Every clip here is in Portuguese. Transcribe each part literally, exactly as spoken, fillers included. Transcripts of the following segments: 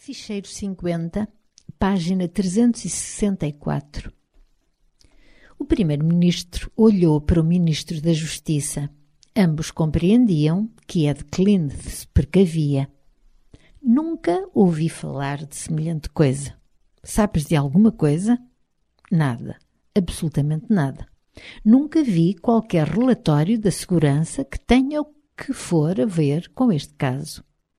Ficheiro cinquenta, página trezentos e sessenta e quatro. O primeiro-ministro olhou para o ministro da Justiça. Ambos compreendiam que Ed Clean se precavia. Nunca ouvi falar de semelhante coisa. Sabes de alguma coisa? Nada. Absolutamente nada. Nunca vi qualquer relatório da segurança que tenha o que for a ver com este caso.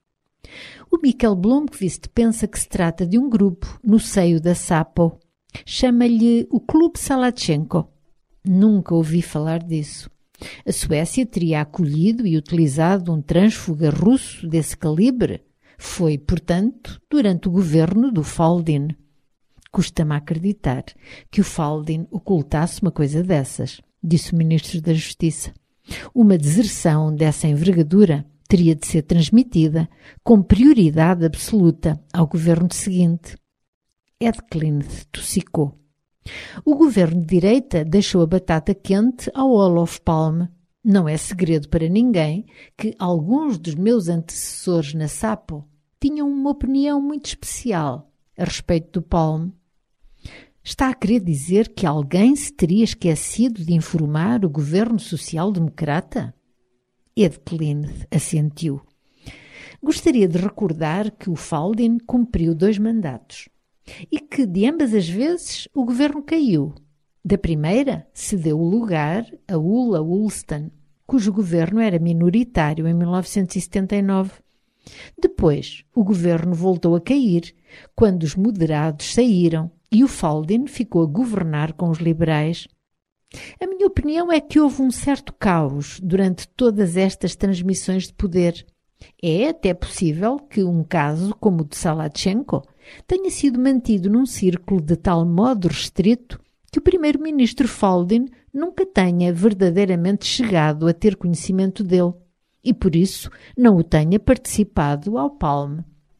O Mikhail Blomqvist pensa que se trata de um grupo no seio da SAPO. Chama-lhe o Clube Salatchenko. Nunca ouvi falar disso. A Suécia teria acolhido e utilizado um trânsfuga russo desse calibre? Foi, portanto, durante o governo do Faldin. Custa-me acreditar que o Faldin ocultasse uma coisa dessas, disse o ministro da Justiça. Uma deserção dessa envergadura teria de ser transmitida com prioridade absoluta ao governo seguinte. Ed Clean tossicou. O governo de direita deixou a batata quente ao Olof Palme. Não é segredo para ninguém que alguns dos meus antecessores na SAPO tinham uma opinião muito especial a respeito do Palme. Está a querer dizer que alguém se teria esquecido de informar o governo social-democrata? Ed Clean assentiu. Gostaria de recordar que o Faldin cumpriu dois mandatos e que, de ambas as vezes, o governo caiu. Da primeira, cedeu o lugar a Ulla Ullsten, cujo governo era minoritário em mil novecentos e setenta e nove. Depois, o governo voltou a cair, quando os moderados saíram e o Faldin ficou a governar com os liberais. A minha opinião é que houve um certo caos durante todas estas transmissões de poder. É até possível que um caso como o de Salatchenko tenha sido mantido num círculo de tal modo restrito que o primeiro-ministro Faldin nunca tenha verdadeiramente chegado a ter conhecimento dele e, por isso, não o tenha participado ao Palme.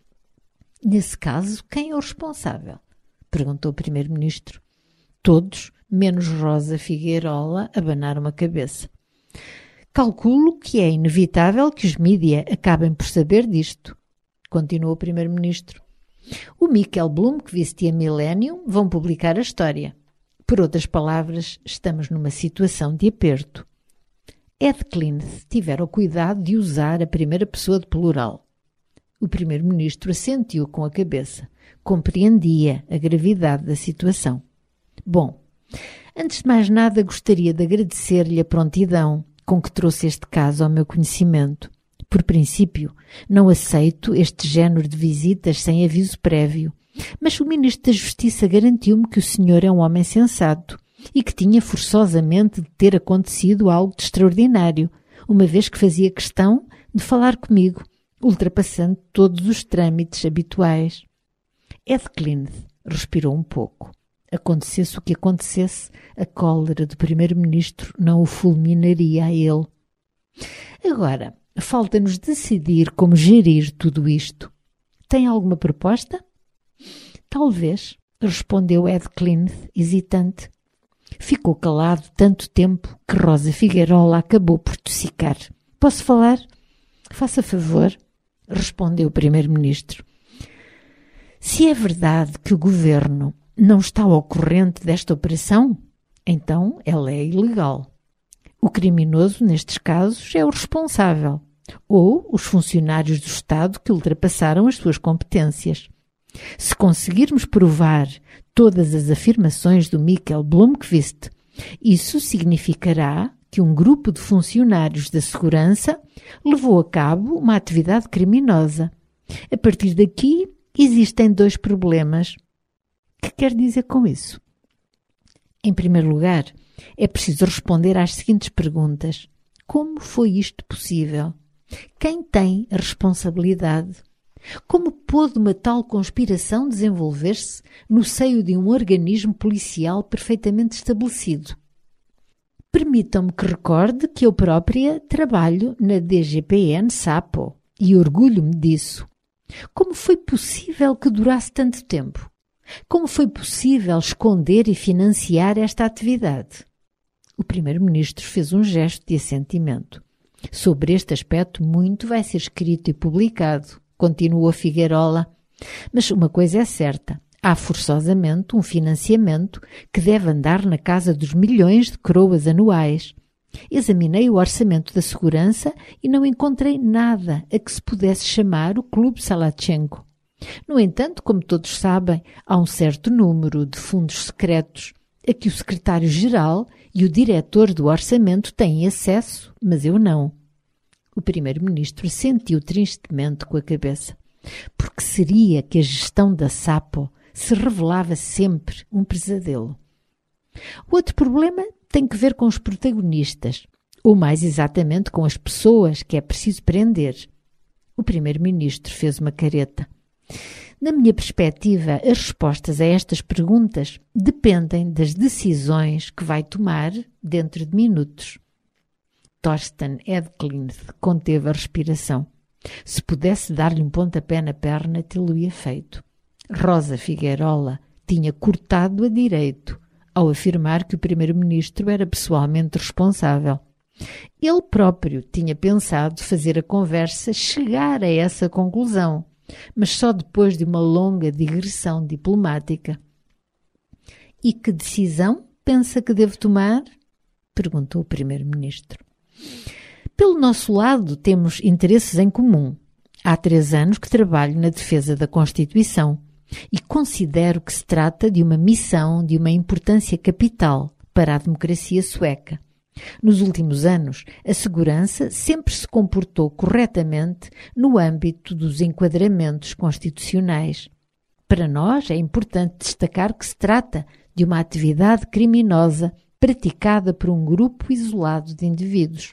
Nesse caso, quem é o responsável? Perguntou o primeiro-ministro. Todos, menos Rosa Figueirola, abanaram a cabeça. Calculo que é inevitável que os mídia acabem por saber disto, continuou o primeiro-ministro. O Mikhail Blomqvist e a Millennium vão publicar a história. Por outras palavras, estamos numa situação de aperto. Ed Clean tivera o cuidado de usar a primeira pessoa de plural. O primeiro-ministro assentiu com a cabeça. Compreendia a gravidade da situação. Bom, antes de mais nada gostaria de agradecer-lhe a prontidão com que trouxe este caso ao meu conhecimento. Por princípio, não aceito este género de visitas sem aviso prévio, mas o Ministro da Justiça garantiu-me que o senhor é um homem sensato e que tinha forçosamente de ter acontecido algo de extraordinário, uma vez que fazia questão de falar comigo, ultrapassando todos os trâmites habituais. Ed Clean respirou um pouco. Acontecesse o que acontecesse, a cólera do primeiro-ministro não o fulminaria a ele. Agora, falta-nos decidir como gerir tudo isto. Tem alguma proposta? Talvez, respondeu Ed Clean, hesitante. Ficou calado tanto tempo que Rosa Figueirola acabou por tossicar. Posso falar? Faça favor, respondeu o primeiro-ministro. Se é verdade que o governo não está ao corrente desta operação, então ela é ilegal. O criminoso, nestes casos, é o responsável, ou os funcionários do Estado que ultrapassaram as suas competências. Se conseguirmos provar todas as afirmações do Mikhail Blomqvist, isso significará que um grupo de funcionários da segurança levou a cabo uma atividade criminosa. A partir daqui, existem dois problemas. O que quer dizer com isso? Em primeiro lugar, é preciso responder às seguintes perguntas. Como foi isto possível? Quem tem a responsabilidade? Como pôde uma tal conspiração desenvolver-se no seio de um organismo policial perfeitamente estabelecido? Permitam-me que recorde que eu própria trabalho na D G P N SAPO e orgulho-me disso. Como foi possível que durasse tanto tempo? Como foi possível esconder e financiar esta atividade? O primeiro-ministro fez um gesto de assentimento. Sobre este aspecto, muito vai ser escrito e publicado, continuou Figueirola. Mas uma coisa é certa, há forçosamente um financiamento que deve andar na casa dos milhões de coroas anuais. Examinei o orçamento da segurança e não encontrei nada a que se pudesse chamar o Clube Salatchenko. No entanto, como todos sabem, há um certo número de fundos secretos a que o secretário-geral e o diretor do orçamento têm acesso, mas eu não. O primeiro-ministro sentiu tristemente com a cabeça. Porque seria que a gestão da Sapo se revelava sempre um pesadelo. O outro problema tem que ver com os protagonistas, ou mais exatamente com as pessoas que é preciso prender. O primeiro-ministro fez uma careta. Na minha perspectiva, as respostas a estas perguntas dependem das decisões que vai tomar dentro de minutos. Thorsten Edklund conteve a respiração. Se pudesse dar-lhe um pontapé na perna, tê-lo-ia feito. Rosa Figueirola tinha cortado a direito ao afirmar que o primeiro-ministro era pessoalmente responsável. Ele próprio tinha pensado fazer a conversa chegar a essa conclusão, mas só depois de uma longa digressão diplomática. E que decisão pensa que devo tomar? Perguntou o primeiro-ministro. Pelo nosso lado, temos interesses em comum. Há três anos que trabalho na defesa da Constituição e considero que se trata de uma missão de uma importância capital para a democracia sueca. Nos últimos anos, a segurança sempre se comportou corretamente no âmbito dos enquadramentos constitucionais. Para nós, é importante destacar que se trata de uma atividade criminosa praticada por um grupo isolado de indivíduos.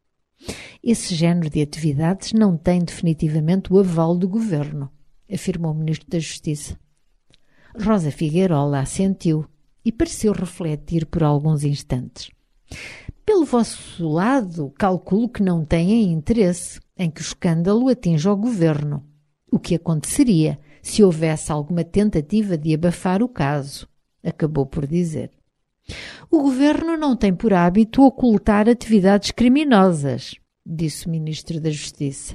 Esse género de atividades não tem definitivamente o aval do governo, afirmou o ministro da Justiça. Rosa Figueirola assentiu e pareceu refletir por alguns instantes. Pelo vosso lado, calculo que não têm interesse em que o escândalo atinja o governo. O que aconteceria se houvesse alguma tentativa de abafar o caso, acabou por dizer. O governo não tem por hábito ocultar atividades criminosas, disse o ministro da Justiça.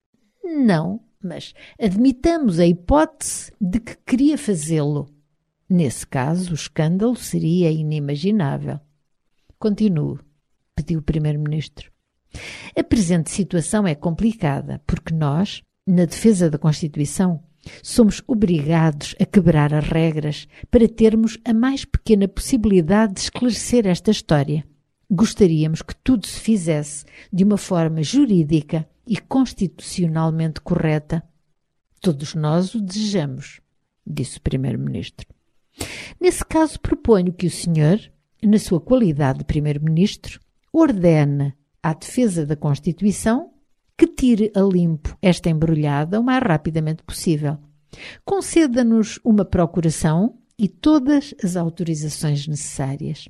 Não, mas admitamos a hipótese de que queria fazê-lo. Nesse caso, o escândalo seria inimaginável. Continuo, pediu o primeiro-ministro. A presente situação é complicada, porque nós, na defesa da Constituição, somos obrigados a quebrar as regras para termos a mais pequena possibilidade de esclarecer esta história. Gostaríamos que tudo se fizesse de uma forma jurídica e constitucionalmente correta. Todos nós o desejamos, disse o primeiro-ministro. Nesse caso, proponho que o senhor, na sua qualidade de primeiro-ministro, ordene à defesa da Constituição que tire a limpo esta embrulhada o mais rapidamente possível. Conceda-nos uma procuração e todas as autorizações necessárias.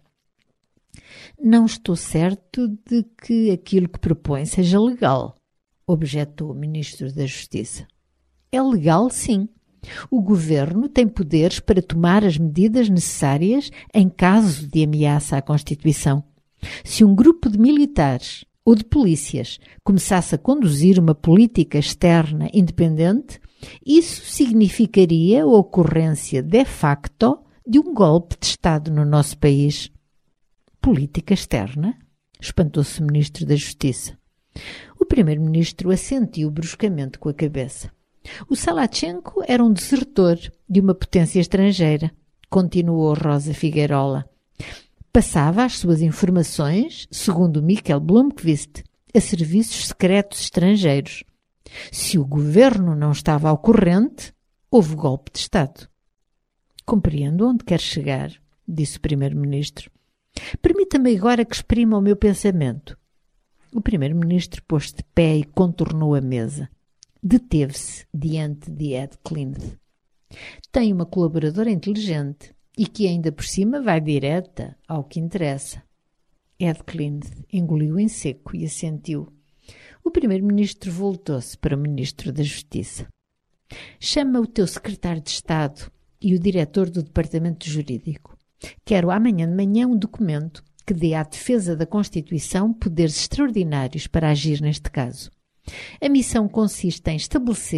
Não estou certo de que aquilo que propõe seja legal, objetou o ministro da Justiça. É legal, sim. O governo tem poderes para tomar as medidas necessárias em caso de ameaça à Constituição. Se um grupo de militares ou de polícias começasse a conduzir uma política externa independente, isso significaria a ocorrência de facto de um golpe de Estado no nosso país. Política externa? Espantou-se o ministro da Justiça. O primeiro-ministro assentiu bruscamente com a cabeça. O Salatchenko era um desertor de uma potência estrangeira, continuou Rosa Figueirola. Passava as suas informações, segundo Mikkel Blomqvist, a serviços secretos estrangeiros. Se o governo não estava ao corrente, houve golpe de Estado. Compreendo onde quer chegar, disse o primeiro-ministro. Permita-me agora que exprima o meu pensamento. O primeiro-ministro pôs-se de pé e contornou a mesa. Deteve-se diante de Edklund. Tem uma colaboradora inteligente e que ainda por cima vai direta ao que interessa. Edklund engoliu em seco e assentiu. O primeiro-ministro voltou-se para o ministro da Justiça. Chama o teu secretário de Estado e o diretor do Departamento Jurídico. Quero amanhã de manhã um documento que dê à defesa da Constituição poderes extraordinários para agir neste caso. A missão consiste em estabelecer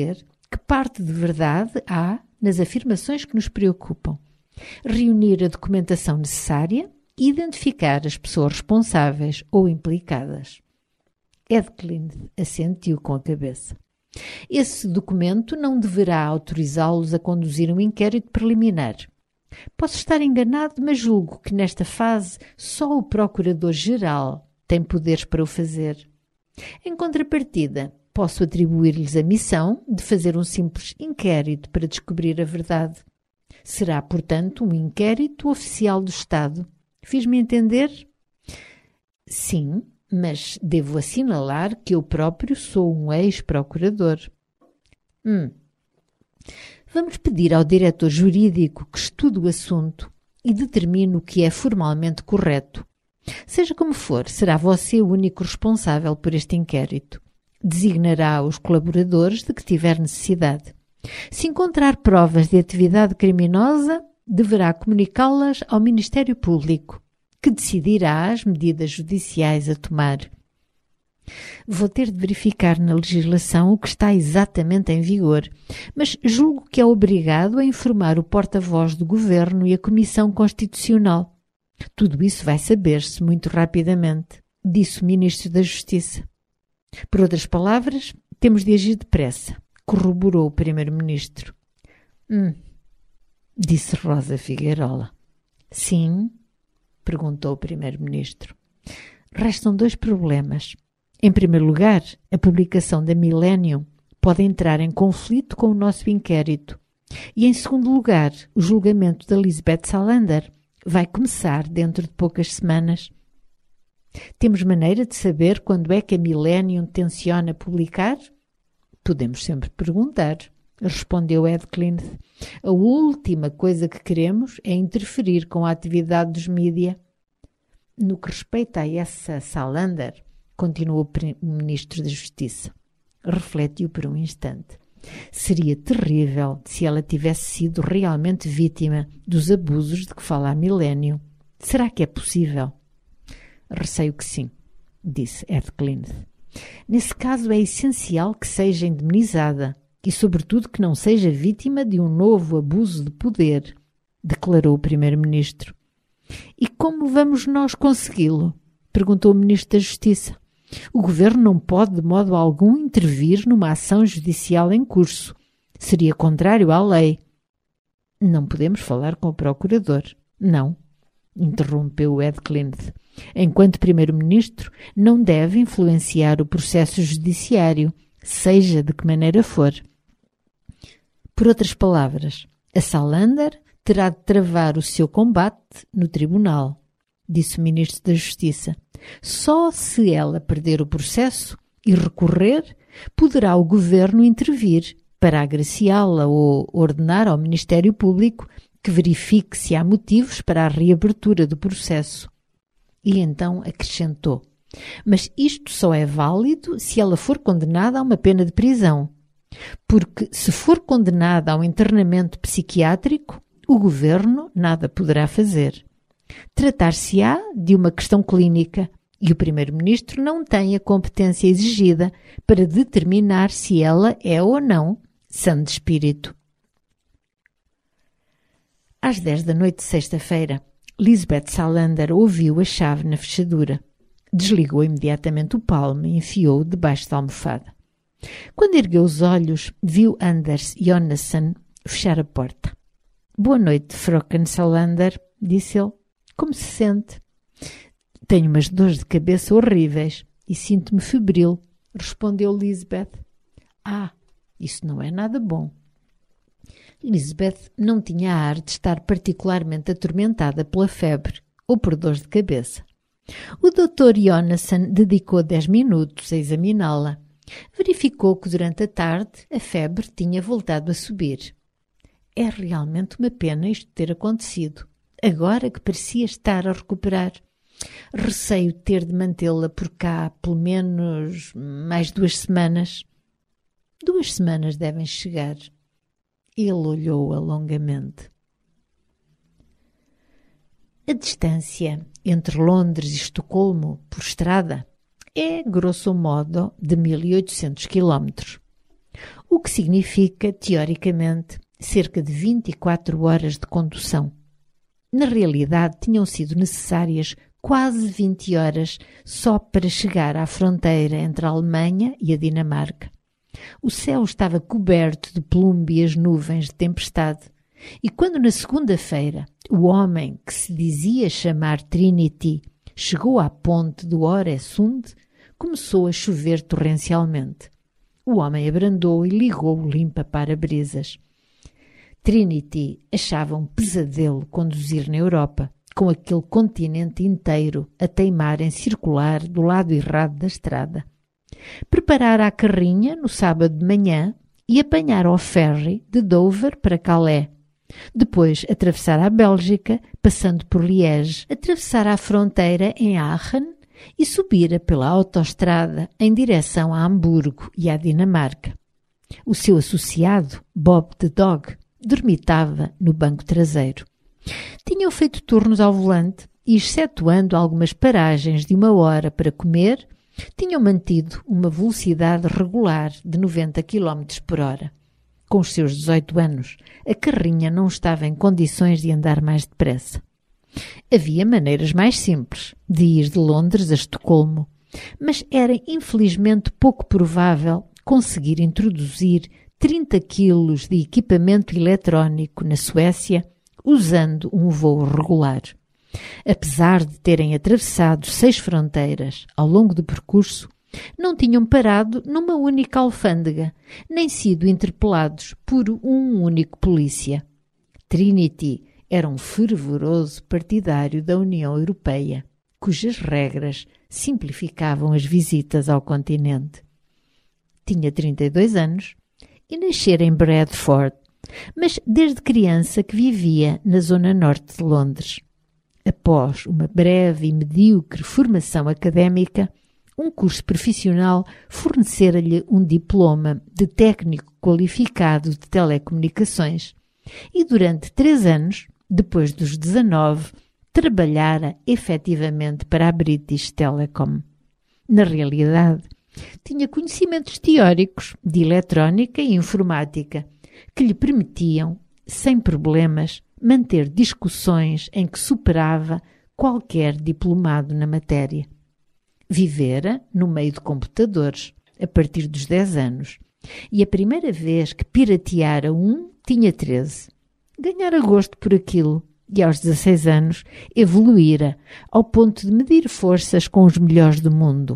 Que parte de verdade há nas afirmações que nos preocupam? Reunir a documentação necessária e identificar as pessoas responsáveis ou implicadas. Edcliffe assentiu com a cabeça. Esse documento não deverá autorizá-los a conduzir um inquérito preliminar. Posso estar enganado, mas julgo que nesta fase só o Procurador-Geral tem poderes para o fazer. Em contrapartida, posso atribuir-lhes a missão de fazer um simples inquérito para descobrir a verdade. Será, portanto, um inquérito oficial do Estado. Fiz-me entender? Sim, mas devo assinalar que eu próprio sou um ex-procurador. Hum. Vamos pedir ao diretor jurídico que estude o assunto e determine o que é formalmente correto. Seja como for, será você o único responsável por este inquérito. Designará os colaboradores de que tiver necessidade. Se encontrar provas de atividade criminosa, deverá comunicá-las ao Ministério Público, que decidirá as medidas judiciais a tomar. Vou ter de verificar na legislação o que está exatamente em vigor, mas julgo que é obrigado a informar o porta-voz do Governo e a Comissão Constitucional. Tudo isso vai saber-se muito rapidamente, disse o Ministro da Justiça. Por outras palavras, temos de agir depressa, corroborou o Primeiro-Ministro. Hum, disse Rosa Figueirola. Sim, perguntou o Primeiro-Ministro. Restam dois problemas. Em primeiro lugar, a publicação da Millennium pode entrar em conflito com o nosso inquérito. E em segundo lugar, o julgamento da Lisbeth Salander vai começar dentro de poucas semanas. Temos maneira de saber quando é que a Millennium tenciona publicar? Podemos sempre perguntar, respondeu Edcliffe. A última coisa que queremos é interferir com a atividade dos mídia. No que respeita a essa Salander, continuou o Ministro da Justiça. Refletiu por um instante. Seria terrível se ela tivesse sido realmente vítima dos abusos de que fala a Millennium. Será que é possível? Receio que sim, disse Edcliffe. Nesse caso é essencial que seja indemnizada e, sobretudo, que não seja vítima de um novo abuso de poder, declarou o Primeiro-Ministro. E como vamos nós consegui-lo? Perguntou o Ministro da Justiça. O Governo não pode de modo algum intervir numa ação judicial em curso. Seria contrário à lei. Não podemos falar com o Procurador. Não, interrompeu Edcliffe. Enquanto Primeiro-Ministro, não deve influenciar o processo judiciário, seja de que maneira for. Por outras palavras, a Salander terá de travar o seu combate no tribunal, disse o Ministro da Justiça. Só se ela perder o processo e recorrer, poderá o Governo intervir para agraciá-la ou ordenar ao Ministério Público que verifique se há motivos para a reabertura do processo. E então acrescentou: mas isto só é válido se ela for condenada a uma pena de prisão, porque se for condenada a um internamento psiquiátrico, o Governo nada poderá fazer. Tratar-se-á de uma questão clínica e o Primeiro-Ministro não tem a competência exigida para determinar se ela é ou não sã de espírito. Às dez da noite de sexta-feira, Lisbeth Salander ouviu a chave na fechadura. Desligou imediatamente o palme e enfiou-o debaixo da almofada. Quando ergueu os olhos, viu Anders Jonasson fechar a porta. Boa noite, Fröken Salander, disse ele. Como se sente? Tenho umas dores de cabeça horríveis e sinto-me febril, respondeu Lisbeth. Ah, isso não é nada bom. Lisbeth não tinha ar de estar particularmente atormentada pela febre ou por dores de cabeça. O doutor Jonasson dedicou dez minutos a examiná-la. Verificou que durante a tarde a febre tinha voltado a subir. É realmente uma pena isto ter acontecido, agora que parecia estar a recuperar. Receio ter de mantê-la por cá pelo menos mais duas semanas. Duas semanas devem chegar. Ele olhou-a longamente. A distância entre Londres e Estocolmo, por estrada, é, grosso modo, de mil e oitocentos quilómetros. o que significa, teoricamente, cerca de vinte e quatro horas de condução. Na realidade, tinham sido necessárias quase vinte horas só para chegar à fronteira entre a Alemanha e a Dinamarca. O céu estava coberto de plume e as nuvens de tempestade, e quando na segunda-feira o homem que se dizia chamar Trinity chegou à ponte do Øresund, começou a chover torrencialmente. O homem abrandou e ligou o limpa-para-brisas. Trinity achava um pesadelo conduzir na Europa, com aquele continente inteiro a teimar em circular do lado errado da estrada. Preparara a carrinha no sábado de manhã e apanhara o ferry de Dover para Calais. Depois atravessara a Bélgica, passando por Liège, atravessara a fronteira em Aachen e subira pela autoestrada em direção a Hamburgo e à Dinamarca. O seu associado, Bob the Dog, dormitava no banco traseiro. Tinham feito turnos ao volante e, excetuando algumas paragens de uma hora para comer, tinham mantido uma velocidade regular de noventa quilómetros por hora. Com os seus dezoito anos, a carrinha não estava em condições de andar mais depressa. Havia maneiras mais simples de ir de Londres a Estocolmo, mas era infelizmente pouco provável conseguir introduzir trinta quilos de equipamento eletrónico na Suécia usando um voo regular. Apesar de terem atravessado seis fronteiras ao longo do percurso, não tinham parado numa única alfândega, nem sido interpelados por um único polícia. Trinity era um fervoroso partidário da União Europeia, cujas regras simplificavam as visitas ao continente. Tinha trinta e dois anos e nascera em Bradford, mas desde criança que vivia na zona norte de Londres. Após uma breve e medíocre formação académica, um curso profissional fornecera-lhe um diploma de técnico qualificado de telecomunicações e durante três anos, depois dos dezanove, trabalhara efetivamente para a British Telecom. Na realidade, tinha conhecimentos teóricos de eletrónica e informática que lhe permitiam, sem problemas, manter discussões em que superava qualquer diplomado na matéria. Vivera no meio de computadores, a partir dos dez anos, e a primeira vez que pirateara um tinha treze. Ganhara gosto por aquilo e aos dezasseis anos evoluíra ao ponto de medir forças com os melhores do mundo.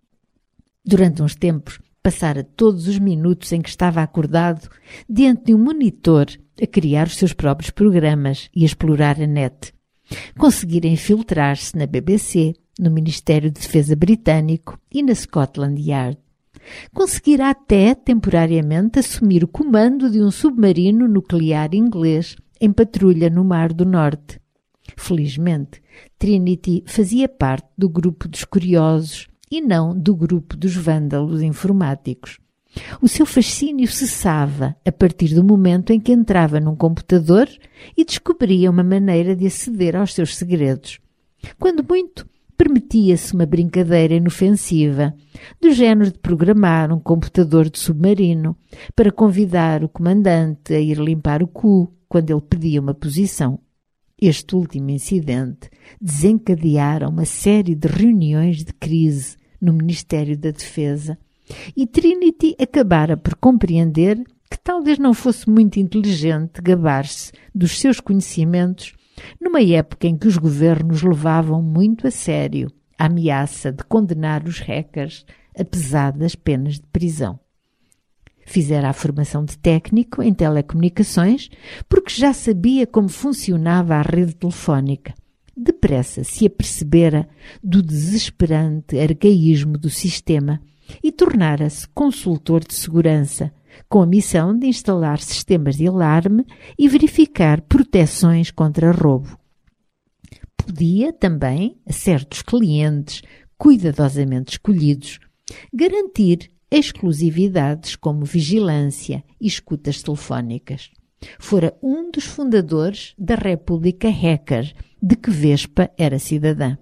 Durante uns tempos, passara todos os minutos em que estava acordado diante de um monitor a criar os seus próprios programas e a explorar a net. Conseguira infiltrar-se na B B C, no Ministério de Defesa Britânico e na Scotland Yard. Conseguira até, temporariamente, assumir o comando de um submarino nuclear inglês em patrulha no Mar do Norte. Felizmente, Trinity fazia parte do grupo dos curiosos e não do grupo dos vândalos informáticos. O seu fascínio cessava a partir do momento em que entrava num computador e descobria uma maneira de aceder aos seus segredos. Quando muito, permitia-se uma brincadeira inofensiva, do género de programar um computador de submarino para convidar o comandante a ir limpar o cu quando ele pedia uma posição. Este último incidente desencadeara uma série de reuniões de crise no Ministério da Defesa e Trinity acabara por compreender que talvez não fosse muito inteligente gabar-se dos seus conhecimentos numa época em que os governos levavam muito a sério a ameaça de condenar os hackers a pesadas penas de prisão. Fizera a formação de técnico em telecomunicações porque já sabia como funcionava a rede telefónica. Depressa se apercebera do desesperante arcaísmo do sistema e tornara-se consultor de segurança, com a missão de instalar sistemas de alarme e verificar proteções contra roubo. Podia também, a certos clientes cuidadosamente escolhidos, garantir exclusividades como vigilância e escutas telefónicas. Fora um dos fundadores da República Hacker, de que Vespa era cidadã.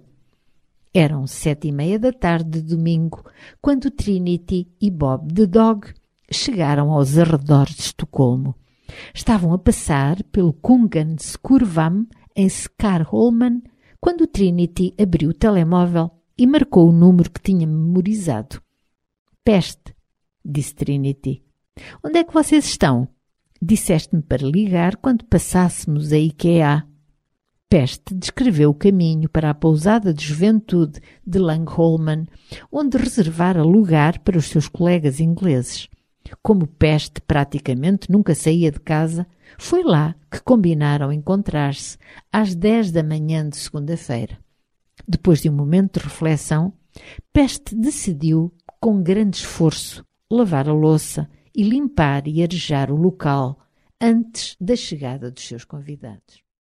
Eram sete e meia da tarde de domingo, quando Trinity e Bob the Dog chegaram aos arredores de Estocolmo. Estavam a passar pelo Kungens Kurvam, em Skärholmen, quando Trinity abriu o telemóvel e marcou o número que tinha memorizado. Peste, disse Trinity. Onde é que vocês estão? Disseste-me para ligar quando passássemos a IKEA. Peste descreveu o caminho para a pousada de juventude de Langholmen, onde reservara lugar para os seus colegas ingleses. Como Peste praticamente nunca saía de casa, foi lá que combinaram encontrar-se às dez da manhã de segunda-feira. Depois de um momento de reflexão, Peste decidiu, com grande esforço, lavar a louça e limpar e arejar o local antes da chegada dos seus convidados.